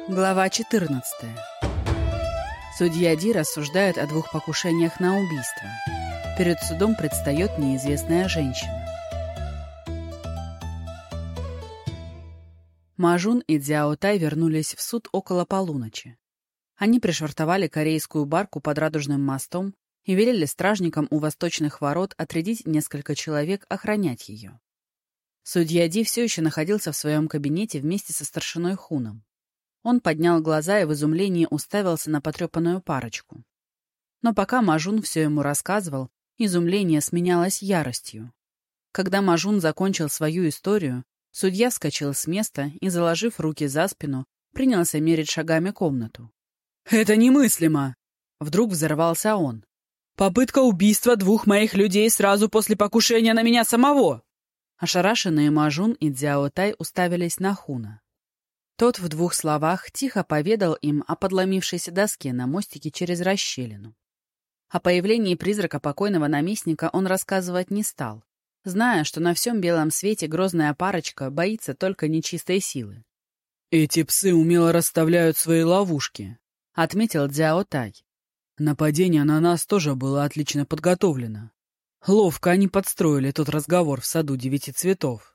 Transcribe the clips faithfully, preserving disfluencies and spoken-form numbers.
Глава четырнадцатая. Судья Ди рассуждает о двух покушениях на убийство. Перед судом предстает неизвестная женщина. Мажун и Цзяо Тай вернулись в суд около полуночи. Они пришвартовали корейскую барку под Радужным мостом и велели стражникам у восточных ворот отрядить несколько человек охранять ее. Судья Ди все еще находился в своем кабинете вместе со старшиной Хуном. Он поднял глаза и в изумлении уставился на потрепанную парочку. Но пока Мажун все ему рассказывал, изумление сменялось яростью. Когда Мажун закончил свою историю, судья вскочил с места и, заложив руки за спину, принялся мерить шагами комнату. «Это немыслимо!» Вдруг взорвался он. «Попытка убийства двух моих людей сразу после покушения на меня самого!» Ошарашенные Мажун и Цзяо Тай уставились на Хуна. Тот в двух словах тихо поведал им о подломившейся доске на мостике через расщелину. О появлении призрака покойного наместника он рассказывать не стал, зная, что на всем белом свете грозная парочка боится только нечистой силы. «Эти псы умело расставляют свои ловушки», — отметил Цзяо Тай. «Нападение на нас тоже было отлично подготовлено. Ловко они подстроили тот разговор в саду девяти цветов».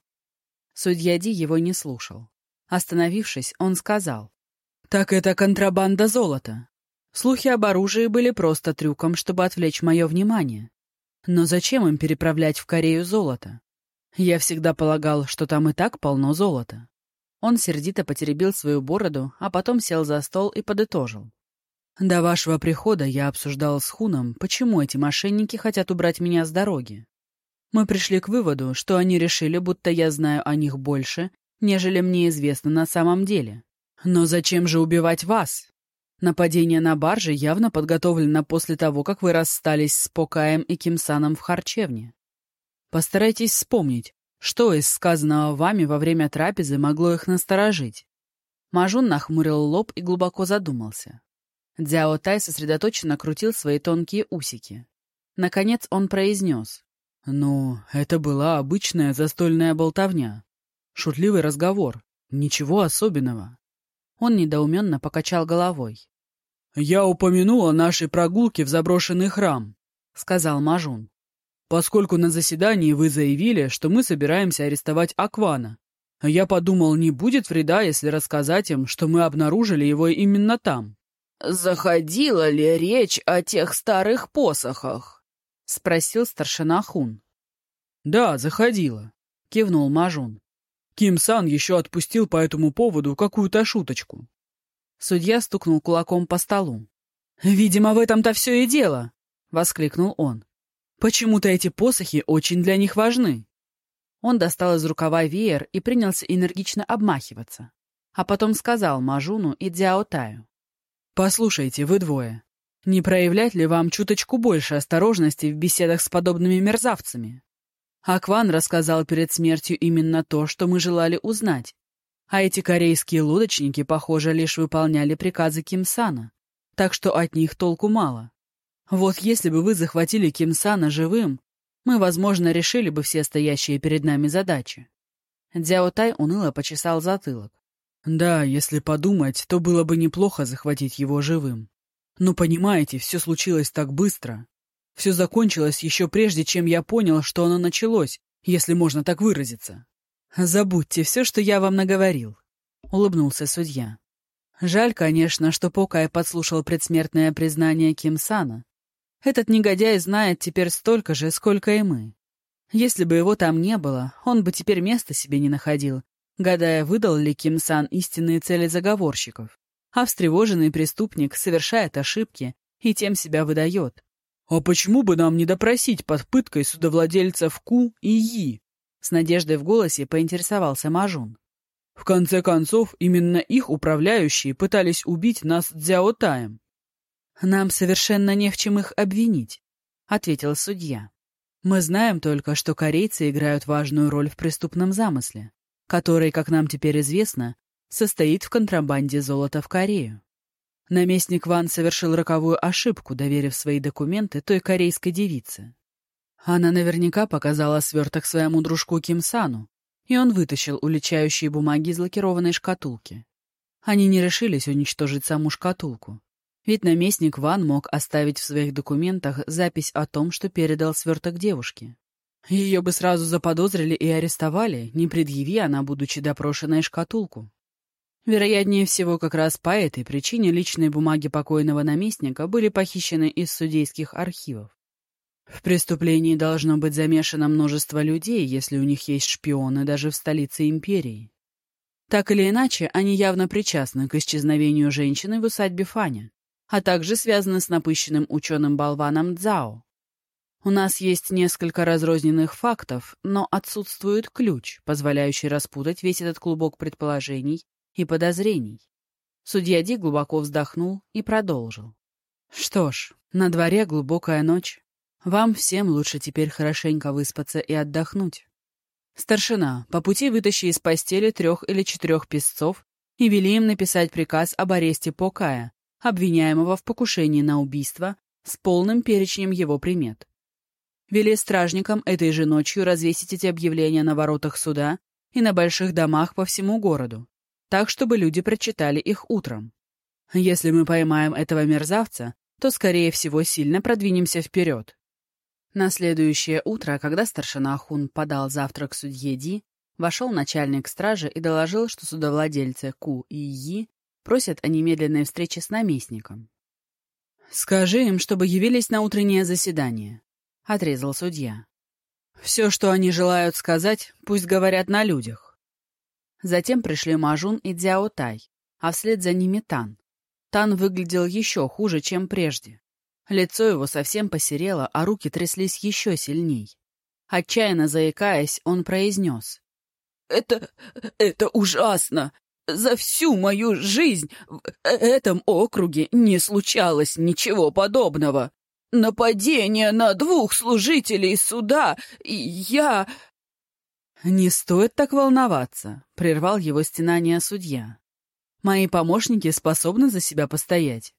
Судья Ди его не слушал. Остановившись, он сказал: «Так это контрабанда золота. Слухи об оружии были просто трюком, чтобы отвлечь мое внимание. Но зачем им переправлять в Корею золото? Я всегда полагал, что там и так полно золота». Он сердито потеребил свою бороду, а потом сел за стол и подытожил. «До вашего прихода я обсуждал с Хуном, почему эти мошенники хотят убрать меня с дороги. Мы пришли к выводу, что они решили, будто я знаю о них больше, нежели мне известно на самом деле. Но зачем же убивать вас? Нападение на барже явно подготовлено после того, как вы расстались с Покаем и Ким-саном в харчевне. Постарайтесь вспомнить, что из сказанного вами во время трапезы могло их насторожить». Мажун нахмурил лоб и глубоко задумался. Цзяо Тай сосредоточенно крутил свои тонкие усики. Наконец он произнес: «Ну, это была обычная застольная болтовня. Шутливый разговор. Ничего особенного». Он недоуменно покачал головой. «Я упомянул о нашей прогулке в заброшенный храм», — сказал Мажун. «Поскольку на заседании вы заявили, что мы собираемся арестовать Аквана. Я подумал, не будет вреда, если рассказать им, что мы обнаружили его именно там». «Заходила ли речь о тех старых посохах?» — спросил старшина Хун. «Да, заходила», — кивнул Мажун. Ким-сан еще отпустил по этому поводу какую-то шуточку. Судья стукнул кулаком по столу. «Видимо, в этом-то все и дело!» — воскликнул он. «Почему-то эти посохи очень для них важны». Он достал из рукава веер и принялся энергично обмахиваться. А потом сказал Мажуну и Цзяо Таю: «Послушайте, вы двое, не проявлять ли вам чуточку больше осторожности в беседах с подобными мерзавцами? Акван рассказал перед смертью именно то, что мы желали узнать. А эти корейские лодочники, похоже, лишь выполняли приказы Ким-сана, так что от них толку мало. Вот если бы вы захватили Ким-сана живым, мы, возможно, решили бы все стоящие перед нами задачи». Цзяо Тай уныло почесал затылок. «Да, если подумать, то было бы неплохо захватить его живым. Но, понимаете, все случилось так быстро. Все закончилось еще прежде, чем я понял, что оно началось, если можно так выразиться». «Забудьте все, что я вам наговорил», — улыбнулся судья. «Жаль, конечно, что Покай подслушал предсмертное признание Ким-сана. Этот негодяй знает теперь столько же, сколько и мы. Если бы его там не было, он бы теперь места себе не находил, гадая, выдал ли Ким-сан истинные цели заговорщиков. А встревоженный преступник совершает ошибки и тем себя выдает». «А почему бы нам не допросить под пыткой судовладельцев Ку и Yi?» С надеждой в голосе поинтересовался Мажун. «В конце концов, именно их управляющие пытались убить нас Цзяо Таем». «Нам совершенно не в чем их обвинить», — ответил судья. «Мы знаем только, что корейцы играют важную роль в преступном замысле, который, как нам теперь известно, состоит в контрабанде золота в Корею. Наместник Ван совершил роковую ошибку, доверив свои документы той корейской девице. Она наверняка показала сверток своему дружку Ким-сану, и он вытащил уличающие бумаги из лакированной шкатулки. Они не решились уничтожить саму шкатулку. Ведь наместник Ван мог оставить в своих документах запись о том, что передал сверток девушке. Ее бы сразу заподозрили и арестовали, не предъяви она, будучи допрошенной, шкатулку. Вероятнее всего, как раз по этой причине личные бумаги покойного наместника были похищены из судейских архивов. В преступлении должно быть замешано множество людей, если у них есть шпионы даже в столице империи. Так или иначе, они явно причастны к исчезновению женщины в усадьбе Фаня, а также связаны с напыщенным ученым-болваном Цзао. У нас есть несколько разрозненных фактов, но отсутствует ключ, позволяющий распутать весь этот клубок предположений и подозрений. Судья Ди глубоко вздохнул и продолжил. Что ж, на дворе глубокая ночь. Вам всем лучше теперь хорошенько выспаться и отдохнуть. Старшина, по пути вытащи из постели трех или четырех песцов и вели им написать приказ об аресте Покая, обвиняемого в покушении на убийство, с полным перечнем его примет. Вели стражникам этой же ночью развесить эти объявления на воротах суда и на больших домах по всему городу, так, чтобы люди прочитали их утром. Если мы поймаем этого мерзавца, то, скорее всего, сильно продвинемся вперед. На следующее утро, когда старшина Хун подал завтрак судье Ди, вошел начальник стражи и доложил, что судовладельцы Ку и Yi просят о немедленной встрече с наместником. «Скажи им, чтобы явились на утреннее заседание», — отрезал судья. «Все, что они желают сказать, пусть говорят на людях». Затем пришли Мажун и Цзяо Тай, а вслед за ними Тан. Тан выглядел еще хуже, чем прежде. Лицо его совсем посерело, а руки тряслись еще сильней. Отчаянно заикаясь, он произнес. «Это... это ужасно! За всю мою жизнь в этом округе не случалось ничего подобного. Нападение на двух служителей суда, и я...» «Не стоит так волноваться», — прервал его стенание судья. «Мои помощники способны за себя постоять».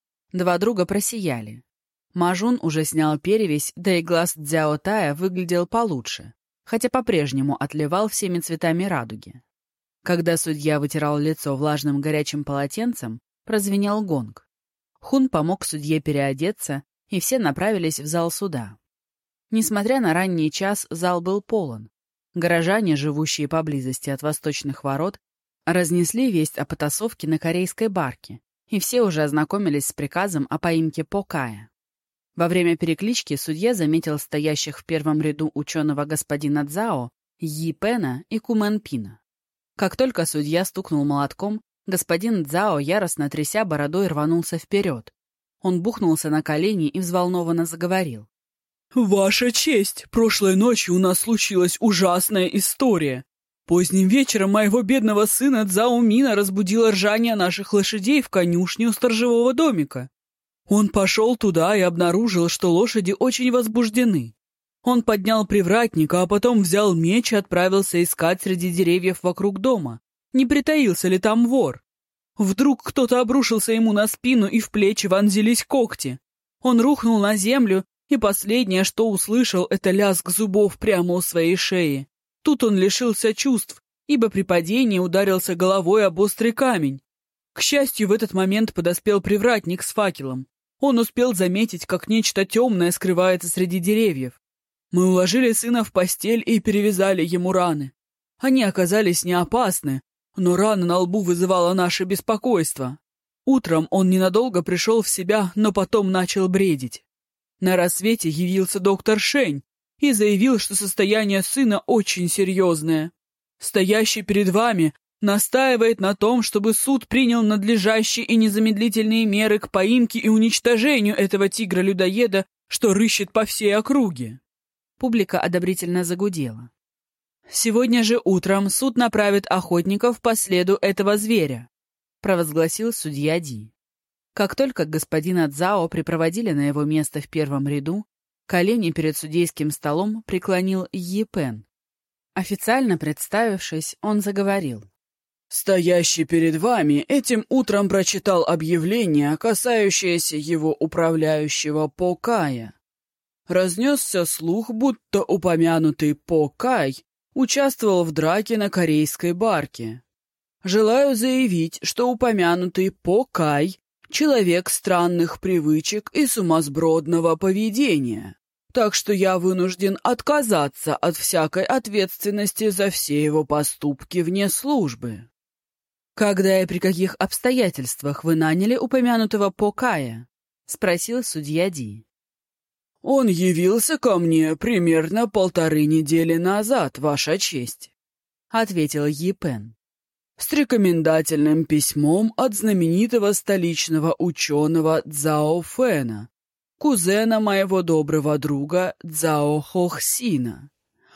Два друга просияли. Мажун уже снял перевязь, да и глаз Цзяо Тая выглядел получше, хотя по-прежнему отливал всеми цветами радуги. Когда судья вытирал лицо влажным горячим полотенцем, прозвенел гонг. Хун помог судье переодеться, и все направились в зал суда. Несмотря на ранний час, зал был полон. Горожане, живущие поблизости от восточных ворот, разнесли весть о потасовке на корейской барке, и все уже ознакомились с приказом о поимке Покая. Во время переклички судья заметил стоящих в первом ряду ученого господина Цзао, Йи Пена и Кумен Пина. Как только судья стукнул молотком, господин Цзао, яростно тряся бородой, рванулся вперед. Он бухнулся на колени и взволнованно заговорил. «Ваша честь! Прошлой ночью у нас случилась ужасная история. Поздним вечером моего бедного сына Цзао Мина разбудило ржание наших лошадей в конюшне у сторожевого домика. Он пошел туда и обнаружил, что лошади очень возбуждены. Он поднял привратника, а потом взял меч и отправился искать среди деревьев вокруг дома, не притаился ли там вор. Вдруг кто-то обрушился ему на спину, и в плечи вонзились когти. Он рухнул на землю, и последнее, что услышал, это лязг зубов прямо у своей шеи. Тут он лишился чувств, ибо при падении ударился головой об острый камень. К счастью, в этот момент подоспел привратник с факелом. Он успел заметить, как нечто темное скрывается среди деревьев. Мы уложили сына в постель и перевязали ему раны. Они оказались не опасны, но рана на лбу вызывала наше беспокойство. Утром он ненадолго пришел в себя, но потом начал бредить. На рассвете явился доктор Шень и заявил, что состояние сына очень серьезное. Стоящий перед вами настаивает на том, чтобы суд принял надлежащие и незамедлительные меры к поимке и уничтожению этого тигра-людоеда, что рыщет по всей округе. Публика одобрительно загудела. «Сегодня же утром суд направит охотников по следу этого зверя», — провозгласил судья Ди. Как только господина Цзао припроводили на его место в первом ряду, колени перед судейским столом преклонил Йи Пен. Официально представившись, он заговорил. «Стоящий перед вами этим утром прочитал объявление, касающееся его управляющего Покая. Разнесся слух, будто упомянутый Покай участвовал в драке на корейской барке. Желаю заявить, что упомянутый По-Кай — человек странных привычек и сумасбродного поведения, так что я вынужден отказаться от всякой ответственности за все его поступки вне службы». «Когда и при каких обстоятельствах вы наняли упомянутого По-Кая?» — спросил судья Ди. «Он явился ко мне примерно полторы недели назад, Ваша честь», — ответил Йипен, «с рекомендательным письмом от знаменитого столичного ученого Цзао Фэна, кузена моего доброго друга Цзао Хохсина.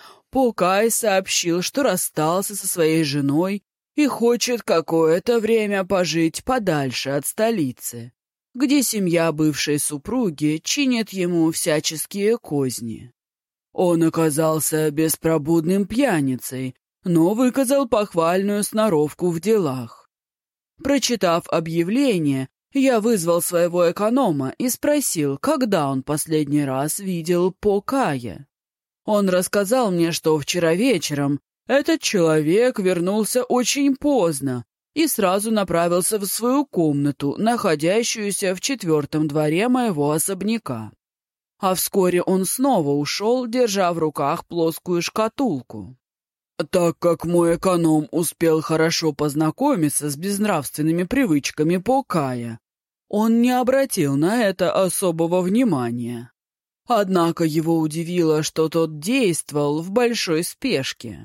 По-Кай сообщил, что расстался со своей женой и хочет какое-то время пожить подальше от столицы, где семья бывшей супруги чинит ему всяческие козни. Он оказался беспробудным пьяницей, но выказал похвальную сноровку в делах. Прочитав объявление, я вызвал своего эконома и спросил, когда он последний раз видел По-Кая. Он рассказал мне, что вчера вечером этот человек вернулся очень поздно и сразу направился в свою комнату, находящуюся в четвертом дворе моего особняка. А вскоре он снова ушел, держа в руках плоскую шкатулку. Так как мой эконом успел хорошо познакомиться с безнравственными привычками По-Кая, он не обратил на это особого внимания. Однако его удивило, что тот действовал в большой спешке.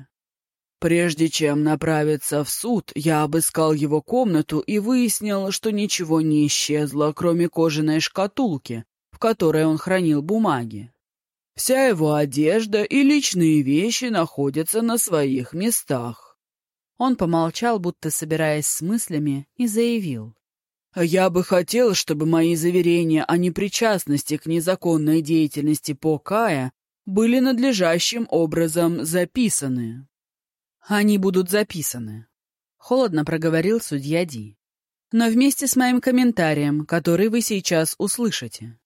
Прежде чем направиться в суд, я обыскал его комнату и выяснил, что ничего не исчезло, кроме кожаной шкатулки, в которой он хранил бумаги. Вся его одежда и личные вещи находятся на своих местах. Он помолчал, будто собираясь с мыслями, и заявил. «Я бы хотел, чтобы мои заверения о непричастности к незаконной деятельности По-Кая были надлежащим образом записаны». «Они будут записаны», — холодно проговорил судья Ди. «Но вместе с моим комментарием, который вы сейчас услышите.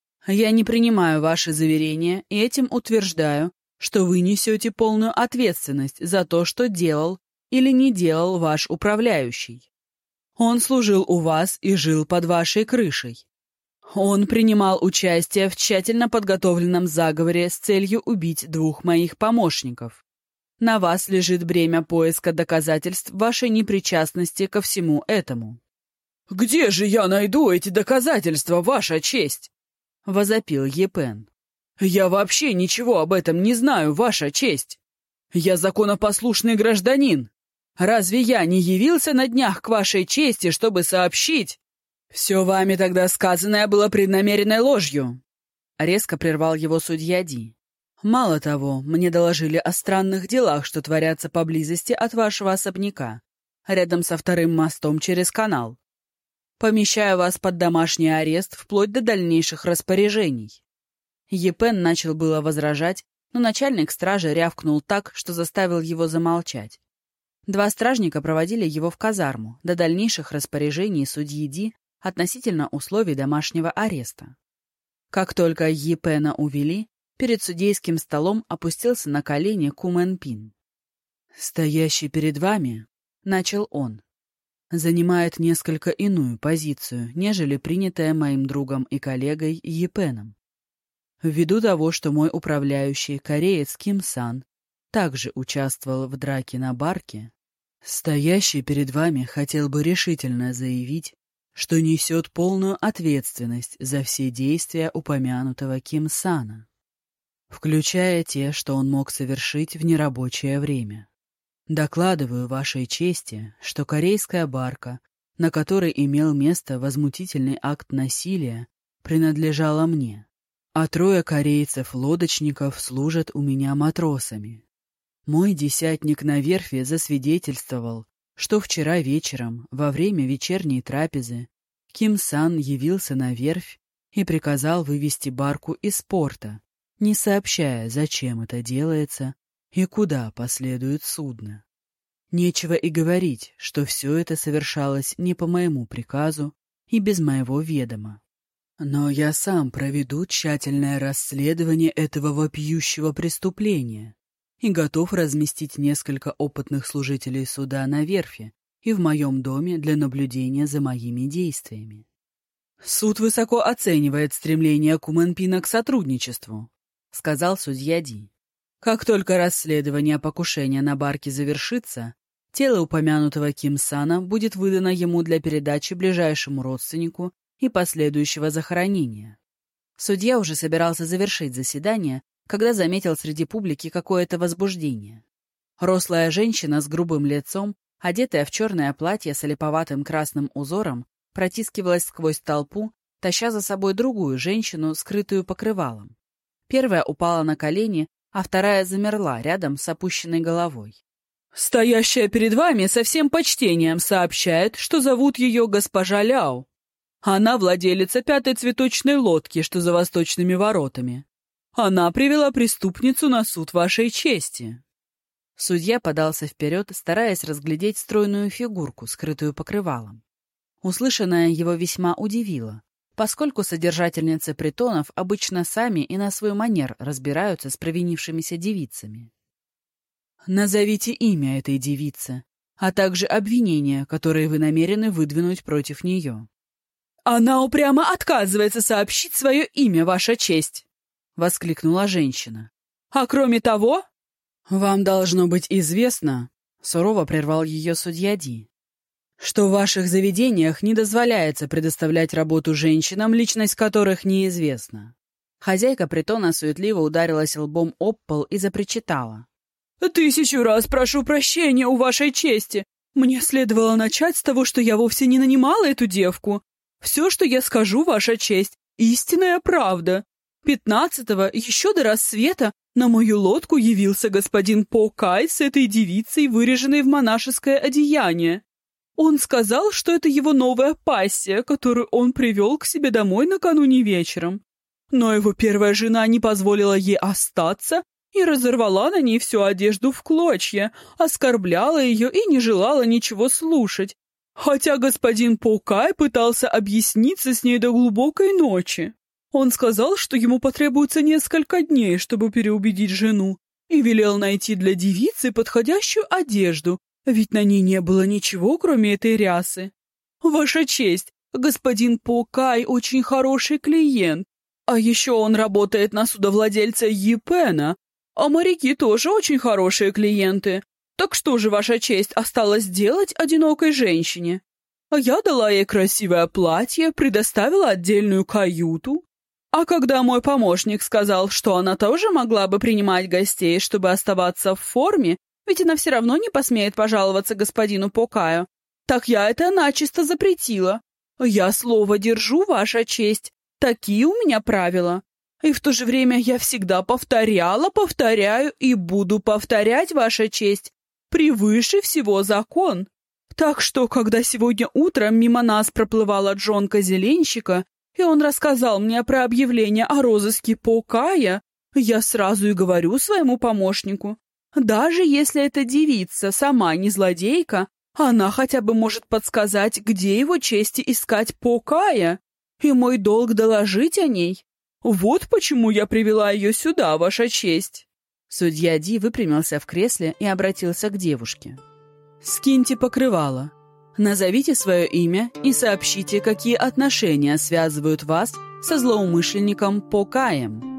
Я не принимаю ваши заверения и этим утверждаю, что вы несете полную ответственность за то, что делал или не делал ваш управляющий. Он служил у вас и жил под вашей крышей. Он принимал участие в тщательно подготовленном заговоре с целью убить двух моих помощников. На вас лежит бремя поиска доказательств вашей непричастности ко всему этому». «Где же я найду эти доказательства, Ваша честь?» — возопил Йипен. «Я вообще ничего об этом не знаю, Ваша честь. Я законопослушный гражданин. Разве я не явился на днях к Вашей чести, чтобы сообщить? Все вами тогда сказанное было преднамеренной ложью», — резко прервал его судья Ди. «Мало того, мне доложили о странных делах, что творятся поблизости от вашего особняка, рядом со вторым мостом через канал. Помещаю вас под домашний арест вплоть до дальнейших распоряжений». Йипен начал было возражать, но начальник стражи рявкнул так, что заставил его замолчать. Два стражника проводили его в казарму до дальнейших распоряжений судьи Ди относительно условий домашнего ареста. Как только Йипена увели, перед судейским столом опустился на колени Кумен Пин. «Стоящий перед вами, — начал он, — занимает несколько иную позицию, нежели принятая моим другом и коллегой Йипеном. Ввиду того, что мой управляющий, кореец Ким Сан, также участвовал в драке на барке, стоящий перед вами хотел бы решительно заявить, что несет полную ответственность за все действия упомянутого Ким Сана, включая те, что он мог совершить в нерабочее время. Докладываю вашей чести, что корейская барка, на которой имел место возмутительный акт насилия, принадлежала мне, а трое корейцев-лодочников служат у меня матросами. Мой десятник на верфи засвидетельствовал, что вчера вечером, во время вечерней трапезы, Ким Сан явился на верфь и приказал вывести барку из порта, не сообщая, зачем это делается и куда последует судно. Нечего и говорить, что все это совершалось не по моему приказу и без моего ведома. Но я сам проведу тщательное расследование этого вопиющего преступления и готов разместить несколько опытных служителей суда на верфи и в моем доме для наблюдения за моими действиями. «Суд высоко оценивает стремление Кумэнпина к сотрудничеству», — сказал судья Ди. «Как только расследование покушения на барке завершится, тело упомянутого Ким Сана будет выдано ему для передачи ближайшему родственнику и последующего захоронения». Судья уже собирался завершить заседание, когда заметил среди публики какое-то возбуждение. Рослая женщина с грубым лицом, одетая в черное платье с олиповатым красным узором, протискивалась сквозь толпу, таща за собой другую женщину, скрытую покрывалом. Первая упала на колени, а вторая замерла рядом с опущенной головой. «Стоящая перед вами со всем почтением сообщает, что зовут ее госпожа Ляо. Она владелица пятой цветочной лодки, что за восточными воротами. Она привела преступницу на суд вашей чести». Судья подался вперед, стараясь разглядеть стройную фигурку, скрытую покрывалом. Услышанное его весьма удивило, поскольку содержательницы притонов обычно сами и на свой манер разбираются с провинившимися девицами. «Назовите имя этой девицы, а также обвинения, которые вы намерены выдвинуть против нее». «Она упрямо отказывается сообщить свое имя, ваша честь!» — воскликнула женщина. «А кроме того...» «Вам должно быть известно, — сурово прервал ее судья Ди, — что в ваших заведениях не дозволяется предоставлять работу женщинам, личность которых неизвестна». Хозяйка притона суетливо ударилась лбом об пол и запричитала. «Тысячу раз прошу прощения у вашей чести. Мне следовало начать с того, что я вовсе не нанимала эту девку. Все, что я скажу, ваша честь, истинная правда. Пятнадцатого, еще до рассвета, на мою лодку явился господин По Кай с этой девицей, выреженной в монашеское одеяние. Он сказал, что это его новая пассия, которую он привел к себе домой накануне вечером. Но его первая жена не позволила ей остаться и разорвала на ней всю одежду в клочья, оскорбляла ее и не желала ничего слушать, хотя господин По Кай пытался объясниться с ней до глубокой ночи. Он сказал, что ему потребуется несколько дней, чтобы переубедить жену, и велел найти для девицы подходящую одежду, ведь на ней не было ничего, кроме этой рясы. Ваша честь, господин По Кай очень хороший клиент, а еще он работает на судовладельца Йипена, а моряки тоже очень хорошие клиенты. Так что же, ваша честь, осталось делать одинокой женщине? А я дала ей красивое платье, предоставила отдельную каюту. А когда мой помощник сказал, что она тоже могла бы принимать гостей, чтобы оставаться в форме, ведь она все равно не посмеет пожаловаться господину По Каю, так я это начисто запретила. Я слово держу, ваша честь, такие у меня правила. И в то же время я всегда повторяла, повторяю и буду повторять, ваша честь, превыше всего закон. Так что, когда сегодня утром мимо нас проплывала Джонка-зеленщика, и он рассказал мне про объявление о розыске По Кая, я сразу и говорю своему помощнику, даже если эта девица сама не злодейка, она хотя бы может подсказать, где его чести искать По Кая, и мой долг доложить о ней. Вот почему я привела ее сюда, ваша честь». Судья Ди выпрямился в кресле и обратился к девушке. «Скиньте покрывало. Назовите свое имя и сообщите, какие отношения связывают вас со злоумышленником По Каем».